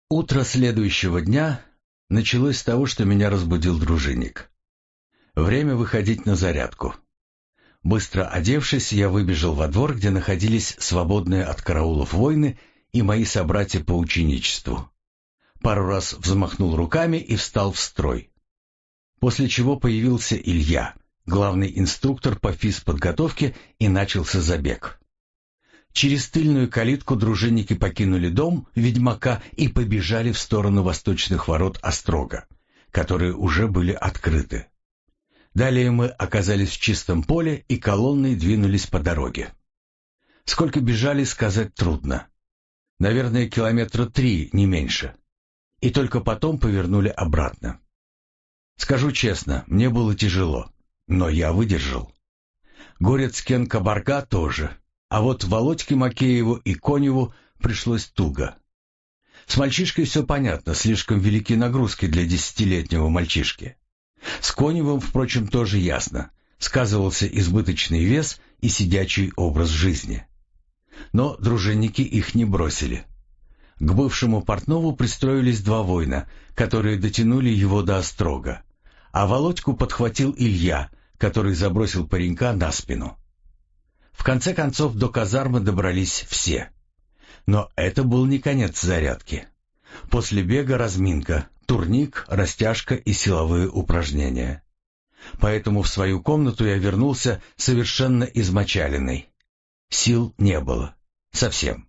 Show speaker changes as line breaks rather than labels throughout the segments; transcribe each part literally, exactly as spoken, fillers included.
Утро следующего дня началось с того, что меня разбудил дружинник. Время выходить на зарядку. Быстро одевшись, я выбежал во двор, где находились свободные от караулов воины и мои собратья по ученичеству. Пару раз взмахнул руками и встал в строй. После чего появился Илья, главный инструктор по физподготовке, и начался забег. Через тыльную калитку дружинники покинули дом ведьмака и побежали в сторону восточных ворот острога, которые уже были открыты. Далее мы оказались в чистом поле и колонной двинулись по дороге. Сколько бежали, сказать трудно. Наверное, километра три, не меньше. И только потом повернули обратно. Скажу честно, мне было тяжело, но я выдержал. Горец Кен Кабарга тоже. А вот Володьке Макееву и Коневу пришлось туго. С мальчишкой все понятно, слишком велики нагрузки для десятилетнего мальчишки. С Коневым, впрочем, тоже ясно. Сказывался избыточный вес и сидячий образ жизни. Но дружинники их не бросили. К бывшему Портнову пристроились два воина, которые дотянули его до острога. А Володьку подхватил Илья, который забросил паренька на спину. В конце концов до казармы добрались все. Но это был не конец зарядки. После бега разминка, турник, растяжка и силовые упражнения. Поэтому в свою комнату я вернулся совершенно измочаленный. Сил не было. Совсем.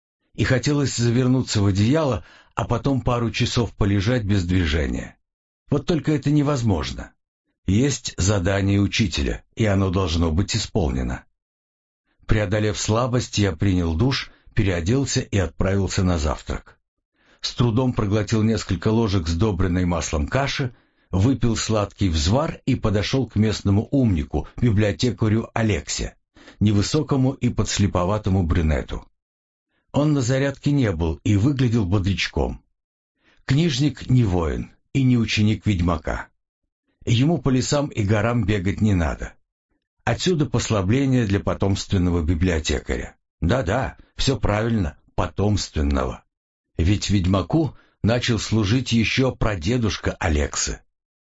И хотелось завернуться в одеяло, а потом пару часов полежать без движения. Вот только это невозможно. Есть задание учителя, и оно должно быть исполнено. Преодолев слабость, я принял душ, переоделся и отправился на завтрак. С трудом проглотил несколько ложек сдобренной маслом каши, выпил сладкий взвар и подошел к местному умнику, библиотекарю Алексе, невысокому и подслеповатому брюнету. Он на зарядке не был и выглядел бодрячком. Книжник не воин и не ученик ведьмака. Ему по лесам и горам бегать не надо. Отсюда послабление для потомственного библиотекаря. Да-да, все правильно, потомственного. Ведь ведьмаку начал служить еще прадедушка Алексы.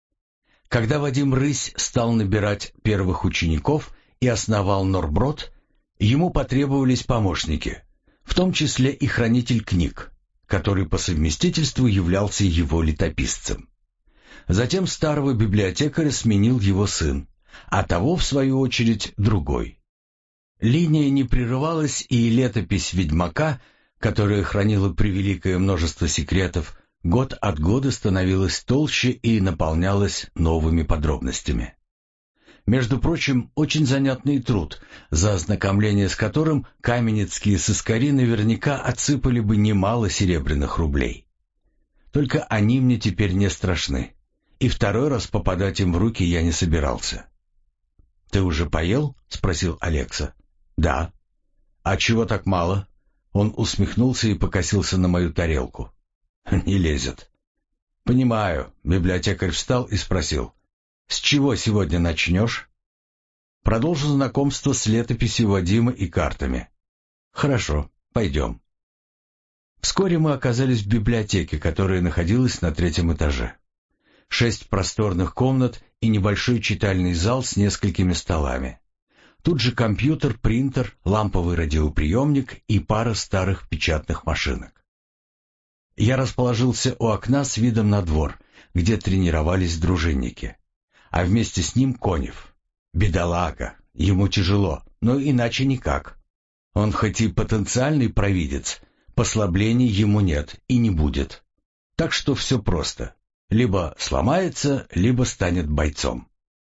Когда Вадим Рысь стал набирать первых учеников и основал Норброд, ему потребовались помощники, в том числе и хранитель книг, который по совместительству являлся его летописцем. Затем старого библиотекаря сменил его сын, а того, в свою очередь, другой. Линия не прерывалась, и летопись ведьмака, которая хранила превеликое множество секретов, год от года становилась толще и наполнялась новыми подробностями. Между прочим, очень занятный труд, за ознакомление с которым каменецкие сыскари наверняка отсыпали бы немало серебряных рублей. Только они мне теперь не страшны, и второй раз попадать им в руки я не собирался. «Ты уже поел?» — спросил Алекса. «Да». «А чего так мало?» Он усмехнулся и покосился на мою тарелку. «Не лезет». «Понимаю». Библиотекарь встал и спросил. «С чего сегодня начнешь?» «Продолжу знакомство с летописью Вадима и картами». «Хорошо, пойдем». Вскоре мы оказались в библиотеке, которая находилась на третьем этаже. Шесть просторных комнат и небольшой читальный зал с несколькими столами. Тут же компьютер, принтер, ламповый радиоприемник и пара старых печатных машинок. Я расположился у окна с видом на двор, где тренировались дружинники. А вместе с ним Конев. Бедолага, ему тяжело, но иначе никак. Он хоть и потенциальный провидец, послаблений ему нет и не будет. Так что все просто. Либо сломается, либо станет бойцом.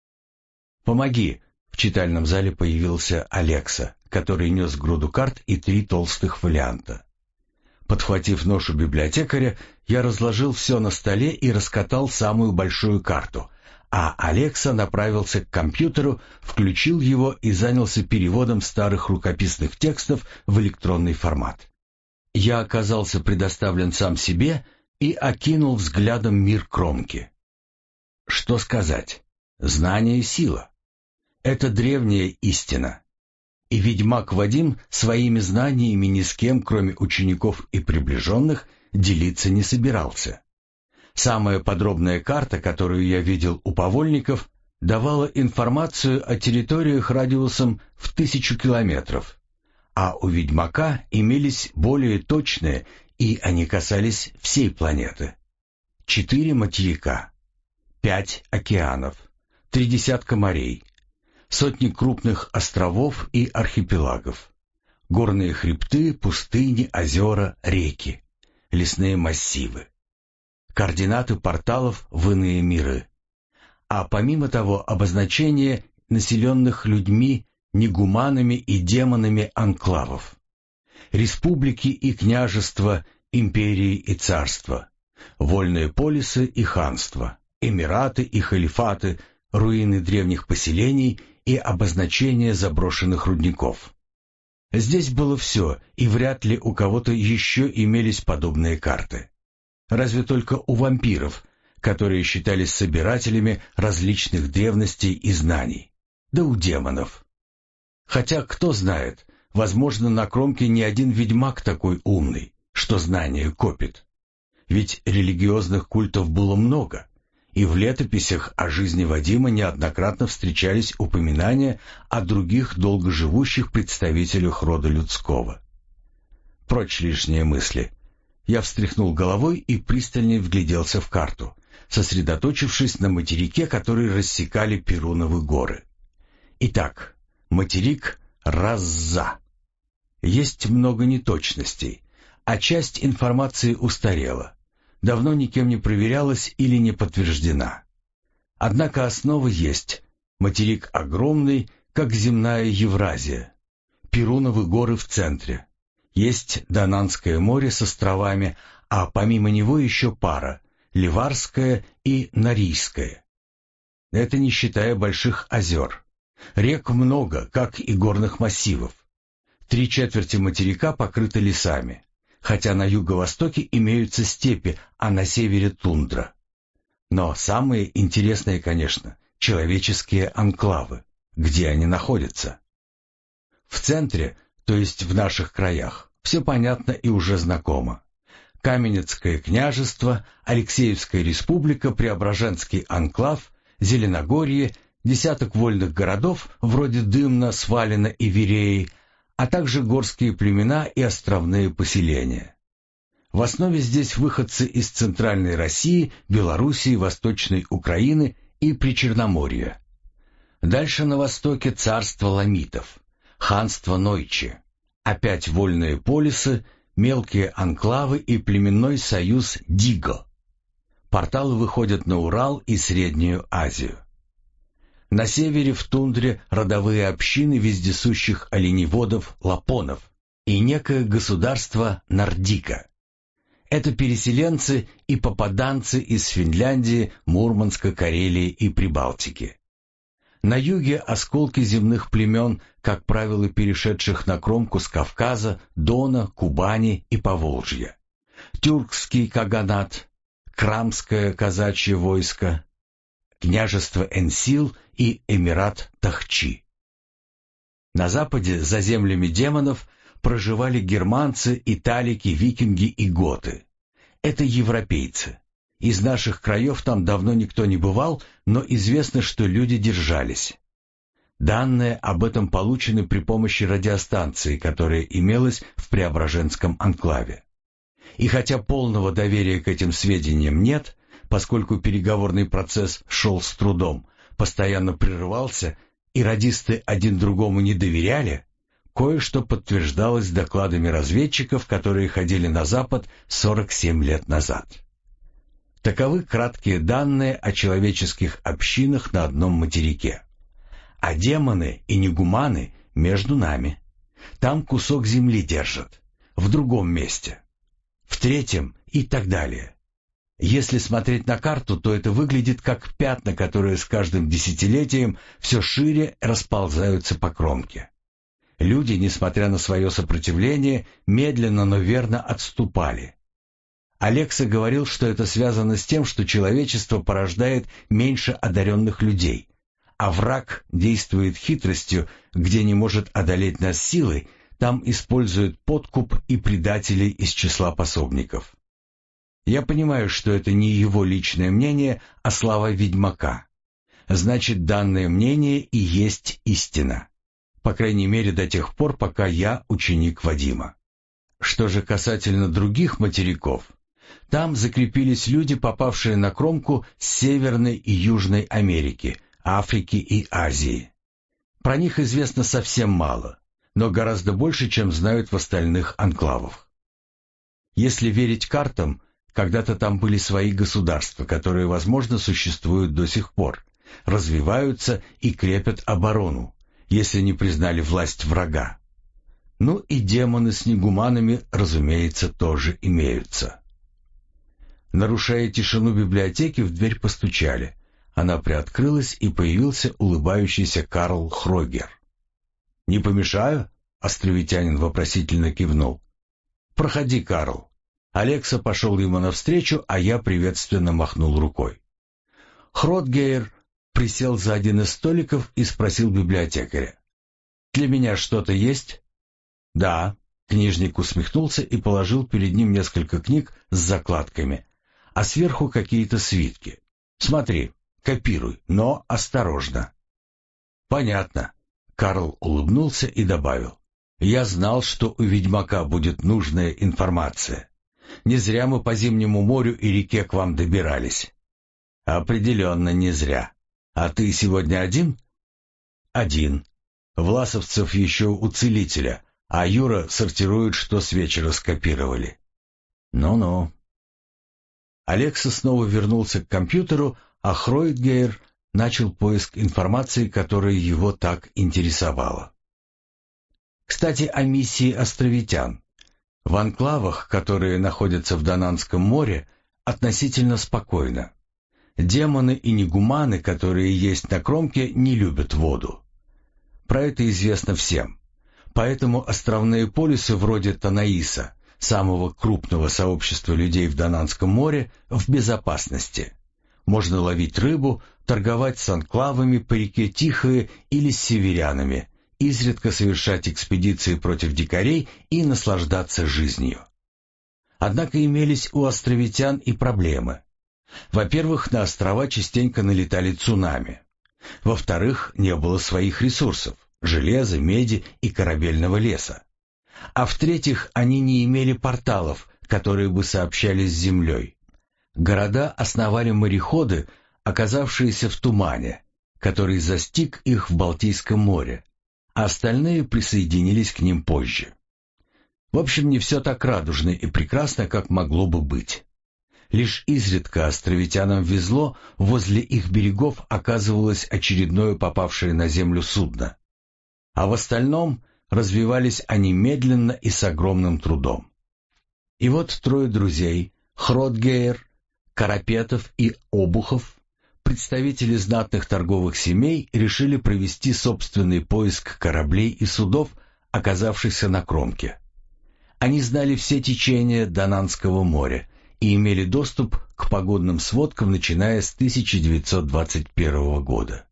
«Помоги!» — в читальном зале появился Алекса, который нес груду карт и три толстых фолианта. Подхватив ношу библиотекаря, я разложил все на столе и раскатал самую большую карту, а Алекса направился к компьютеру, включил его и занялся переводом старых рукописных текстов в электронный формат. Я оказался предоставлен сам себе и окинул взглядом мир кромки. Что сказать? Знание — сила. Это древняя истина. И ведьмак Вадим своими знаниями ни с кем, кроме учеников и приближенных, делиться не собирался. Самая подробная карта, которую я видел у повольников, давала информацию о территориях радиусом в тысячу километров, а у ведьмака имелись более точные, и они касались всей планеты. Четыре материка, пять океанов, три десятка морей, сотни крупных островов и архипелагов, горные хребты, пустыни, озера, реки, лесные массивы, координаты порталов в иные миры. А помимо того, обозначение населенных людьми, негуманами и демонами анклавов, республики и княжества, империи и царства, вольные полисы и ханства, эмираты и халифаты, руины древних поселений и обозначение заброшенных рудников. Здесь было все, и вряд ли у кого-то еще имелись подобные карты. Разве только у вампиров, которые считались собирателями различных древностей и знаний, да у демонов. Хотя, кто знает, возможно, на кромке не один ведьмак такой умный, что знания копит. Ведь религиозных культов было много, и в летописях о жизни Вадима неоднократно встречались упоминания о других долгоживущих представителях рода людского. Прочь лишние мысли. Я встряхнул головой и пристальнее вгляделся в карту, сосредоточившись на материке, который рассекали Перуновы горы. Итак, материк Разза. Есть много неточностей, а часть информации устарела, давно никем не проверялась или не подтверждена. Однако основа есть. Материк огромный, как земная Евразия. Перуновы горы в центре. Есть Дананское море с островами, а помимо него еще пара – Ливарское и Норийское. Это не считая больших озер. Рек много, как и горных массивов. Три четверти материка покрыты лесами, хотя на юго-востоке имеются степи, а на севере тундра. Но самые интересные, конечно, человеческие анклавы, где они находятся. В центре, то есть в наших краях, все понятно и уже знакомо. Каменецкое княжество, Алексеевская республика, Преображенский анклав, Зеленогорье, десяток вольных городов, вроде Дымна, Свалина и Вереи, а также горские племена и островные поселения. В основе здесь выходцы из Центральной России, Белоруссии, Восточной Украины и Причерноморья. Дальше на востоке царство ламитов, ханство Нойче, опять вольные полисы, мелкие анклавы и племенной союз Диго. Порталы выходят на Урал и Среднюю Азию. На севере в тундре родовые общины вездесущих оленеводов Лапонов и некое государство Нордика. Это переселенцы и попаданцы из Финляндии, Мурманска, Карелии и Прибалтики. На юге осколки земных племен, как правило, перешедших на кромку с Кавказа, Дона, Кубани и Поволжья. Тюркский каганат, Крамское казачье войско, княжество Энсил и эмират Тахчи. На западе, за землями демонов, проживали германцы, италики, викинги и готы. Это европейцы. Из наших краев там давно никто не бывал, но известно, что люди держались. Данные об этом получены при помощи радиостанции, которая имелась в Преображенском анклаве. И хотя полного доверия к этим сведениям нет, поскольку переговорный процесс шел с трудом, постоянно прерывался, и радисты один другому не доверяли, кое-что подтверждалось докладами разведчиков, которые ходили на Запад сорок семь лет назад. Таковы краткие данные о человеческих общинах на одном материке. А демоны и негуманы между нами. Там кусок земли держат, в другом месте, в третьем и так далее. Если смотреть на карту, то это выглядит как пятна, которые с каждым десятилетием все шире расползаются по кромке. Люди, несмотря на свое сопротивление, медленно, но верно отступали. Алекса говорил, что это связано с тем, что человечество порождает меньше одаренных людей, а враг действует хитростью, где не может одолеть нас силой, там используют подкуп и предателей из числа пособников. Я понимаю, что это не его личное мнение, а слова ведьмака. Значит, данное мнение и есть истина. По крайней мере, до тех пор, пока я ученик Вадима. Что же касательно других материков, там закрепились люди, попавшие на кромку с Северной и Южной Америки, Африки и Азии. Про них известно совсем мало, но гораздо больше, чем знают в остальных анклавах. Если верить картам, когда-то там были свои государства, которые, возможно, существуют до сих пор, развиваются и крепят оборону, если не признали власть врага. Ну и демоны с негуманами, разумеется, тоже имеются. Нарушая тишину библиотеки, в дверь постучали. Она приоткрылась, и появился улыбающийся Карл Хрогер. «Не помешаю?» — островитянин вопросительно кивнул. «Проходи, Карл». Алекса пошел ему навстречу, а я приветственно махнул рукой. Хротгейр присел за один из столиков и спросил библиотекаря: «Для меня что-то есть?» «Да». Книжник усмехнулся и положил перед ним несколько книг с закладками, а сверху какие-то свитки. «Смотри, копируй, но осторожно». «Понятно». Карл улыбнулся и добавил: «Я знал, что у ведьмака будет нужная информация. Не зря мы по Зимнему морю и реке к вам добирались». «Определенно не зря. А ты сегодня один?» «Один. Власовцев еще у целителя, а Юра сортирует, что с вечера скопировали». «Ну-ну». Алекса снова вернулся к компьютеру, а Хройдгейр начал поиск информации, которая его так интересовала. Кстати, о миссии островитян. В анклавах, которые находятся в Дананском море, относительно спокойно. Демоны и негуманы, которые есть на кромке, не любят воду. Про это известно всем. Поэтому островные полисы вроде Танаиса, самого крупного сообщества людей в Дананском море, в безопасности. Можно ловить рыбу, торговать с анклавами по реке Тихое или с северянами, изредка совершать экспедиции против дикарей и наслаждаться жизнью. Однако имелись у островитян и проблемы. Во-первых, на острова частенько налетали цунами. Во-вторых, не было своих ресурсов – железа, меди и корабельного леса. А в-третьих, они не имели порталов, которые бы сообщали с землей. Города основали мореходы, оказавшиеся в тумане, который застиг их в Балтийском море, а остальные присоединились к ним позже. В общем, не все так радужно и прекрасно, как могло бы быть. Лишь изредка островитянам везло, возле их берегов оказывалось очередное попавшее на землю судно. А в остальном развивались они медленно и с огромным трудом. И вот трое друзей, Хротгейр, Карапетов и Обухов, представители знатных торговых семей, решили провести собственный поиск кораблей и судов, оказавшихся на кромке. Они знали все течения Дананского моря и имели доступ к погодным сводкам, начиная с тысяча девятьсот двадцать первого года.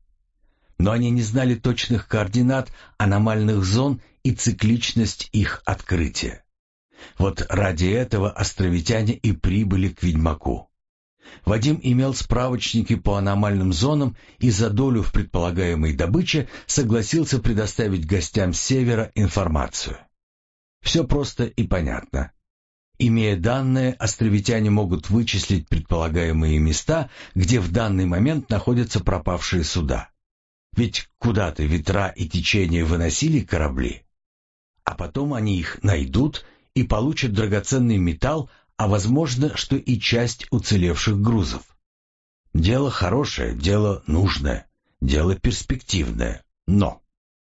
Но они не знали точных координат аномальных зон и цикличность их открытия. Вот ради этого островитяне и прибыли к ведьмаку. Вадим имел справочники по аномальным зонам и за долю в предполагаемой добыче согласился предоставить гостям с севера информацию. Все просто и понятно. Имея данные, островитяне могут вычислить предполагаемые места, где в данный момент находятся пропавшие суда. Ведь куда-то ветра и течения выносили корабли. А потом они их найдут и получат драгоценный металл, а возможно, что и часть уцелевших грузов. Дело хорошее, дело нужное, дело перспективное. Но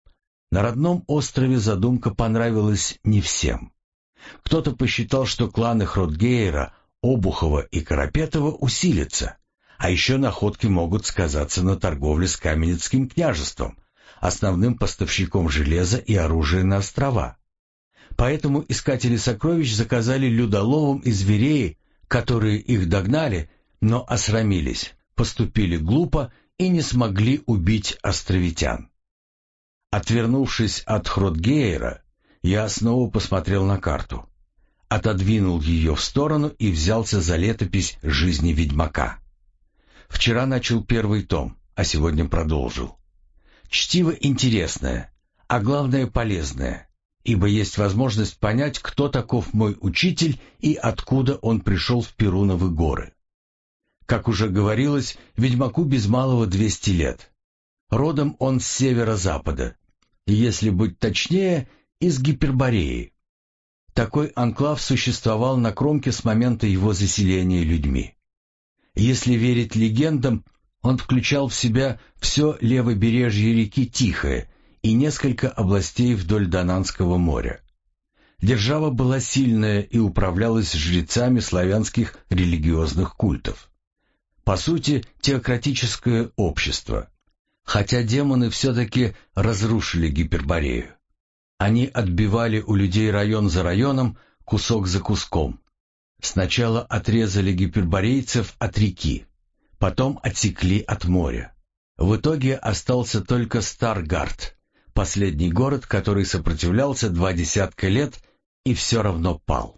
на родном острове задумка понравилась не всем. Кто-то посчитал, что кланы Хротгейра, Обухова и Карапетова усилятся, а еще находки могут сказаться на торговле с Каменецким княжеством, основным поставщиком железа и оружия на острова. Поэтому искатели сокровищ заказали людоловам и зверей, которые их догнали, но осрамились, поступили глупо и не смогли убить островитян. Отвернувшись от Хротгейра, я снова посмотрел на карту. отодвинул ее в сторону и взялся за летопись жизни ведьмака. Вчера начал первый том, а сегодня продолжил. Чтиво интересное, а главное полезное, ибо есть возможность понять, кто таков мой учитель и откуда он пришел в Перуновы горы. Как уже говорилось, ведьмаку без малого двести лет. Родом он с северо-запада, если быть точнее, из Гипербореи. Такой анклав существовал на Кромке с момента его заселения людьми. Если верить легендам, он включал в себя все левобережье реки Тихая и несколько областей вдоль Донанского моря. Держава была сильная и управлялась жрецами славянских религиозных культов. По сути, теократическое общество. Хотя демоны все-таки разрушили Гиперборею. Они отбивали у людей район за районом, кусок за куском. Сначала отрезали гиперборейцев от реки, потом отсекли от моря. В итоге остался только Старгард, последний город, который сопротивлялся два десятка лет и все равно пал.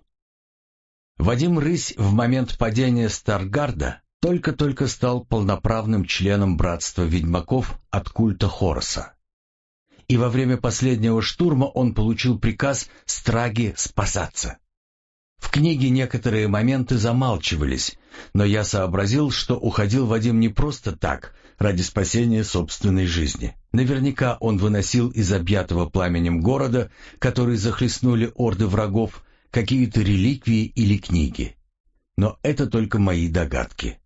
Вадим Рысь в момент падения Старгарда только-только стал полноправным членом братства ведьмаков от культа Хороса. И во время последнего штурма он получил приказ Страги спасаться. В книге некоторые моменты замалчивались, но я сообразил, что уходил Вадим не просто так, ради спасения собственной жизни. Наверняка он выносил из объятого пламенем города, который захлестнули орды врагов, какие-то реликвии или книги. Но это только мои догадки.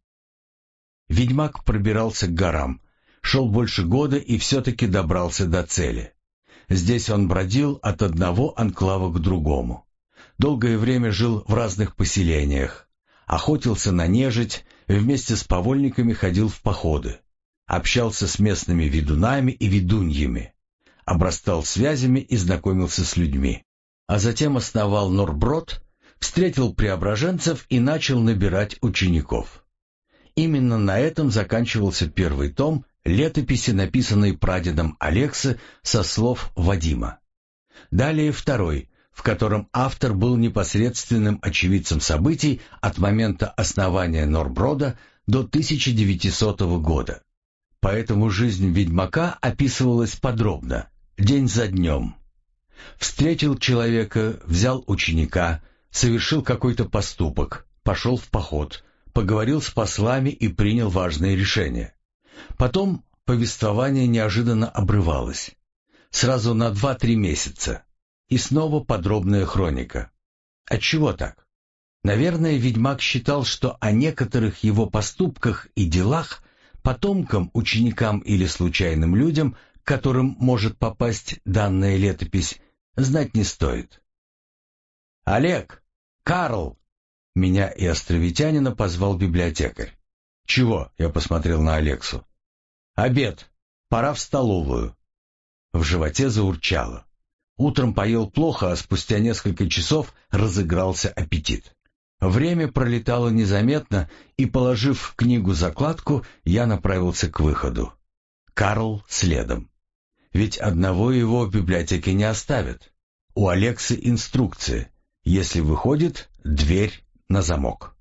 Ведьмак пробирался к горам, шел больше года и все-таки добрался до цели. Здесь он бродил от одного анклава к другому. Долгое время жил в разных поселениях, охотился на нежить, вместе с повольниками ходил в походы, общался с местными ведунами и ведуньями, обрастал связями и знакомился с людьми, а затем основал Норброд, встретил преображенцев и начал набирать учеников. Именно на этом заканчивался первый том летописи, написанной прадедом Алекса со слов Вадима. Далее второй, в котором автор был непосредственным очевидцем событий от момента основания Норброда до тысяча девятисотого года. Поэтому жизнь ведьмака описывалась подробно, день за днем. Встретил человека, взял ученика, совершил какой-то поступок, пошел в поход, поговорил с послами и принял важные решения. Потом повествование неожиданно обрывалось. Сразу на два-три месяца. И снова подробная хроника. Отчего так? Наверное, ведьмак считал, что о некоторых его поступках и делах потомкам, ученикам или случайным людям, к которым может попасть данная летопись, знать не стоит. «Олег! Карл!» Меня и островитянина позвал библиотекарь. «Чего?» — я посмотрел на Алексу. «Обед. Пора в столовую». В животе заурчало. Утром поел плохо, а спустя несколько часов разыгрался аппетит. Время пролетало незаметно, и, положив книгу закладку, я направился к выходу. Карл следом. Ведь одного его в библиотеке не оставят. У Алексы инструкция. Если выходит, дверь на замок.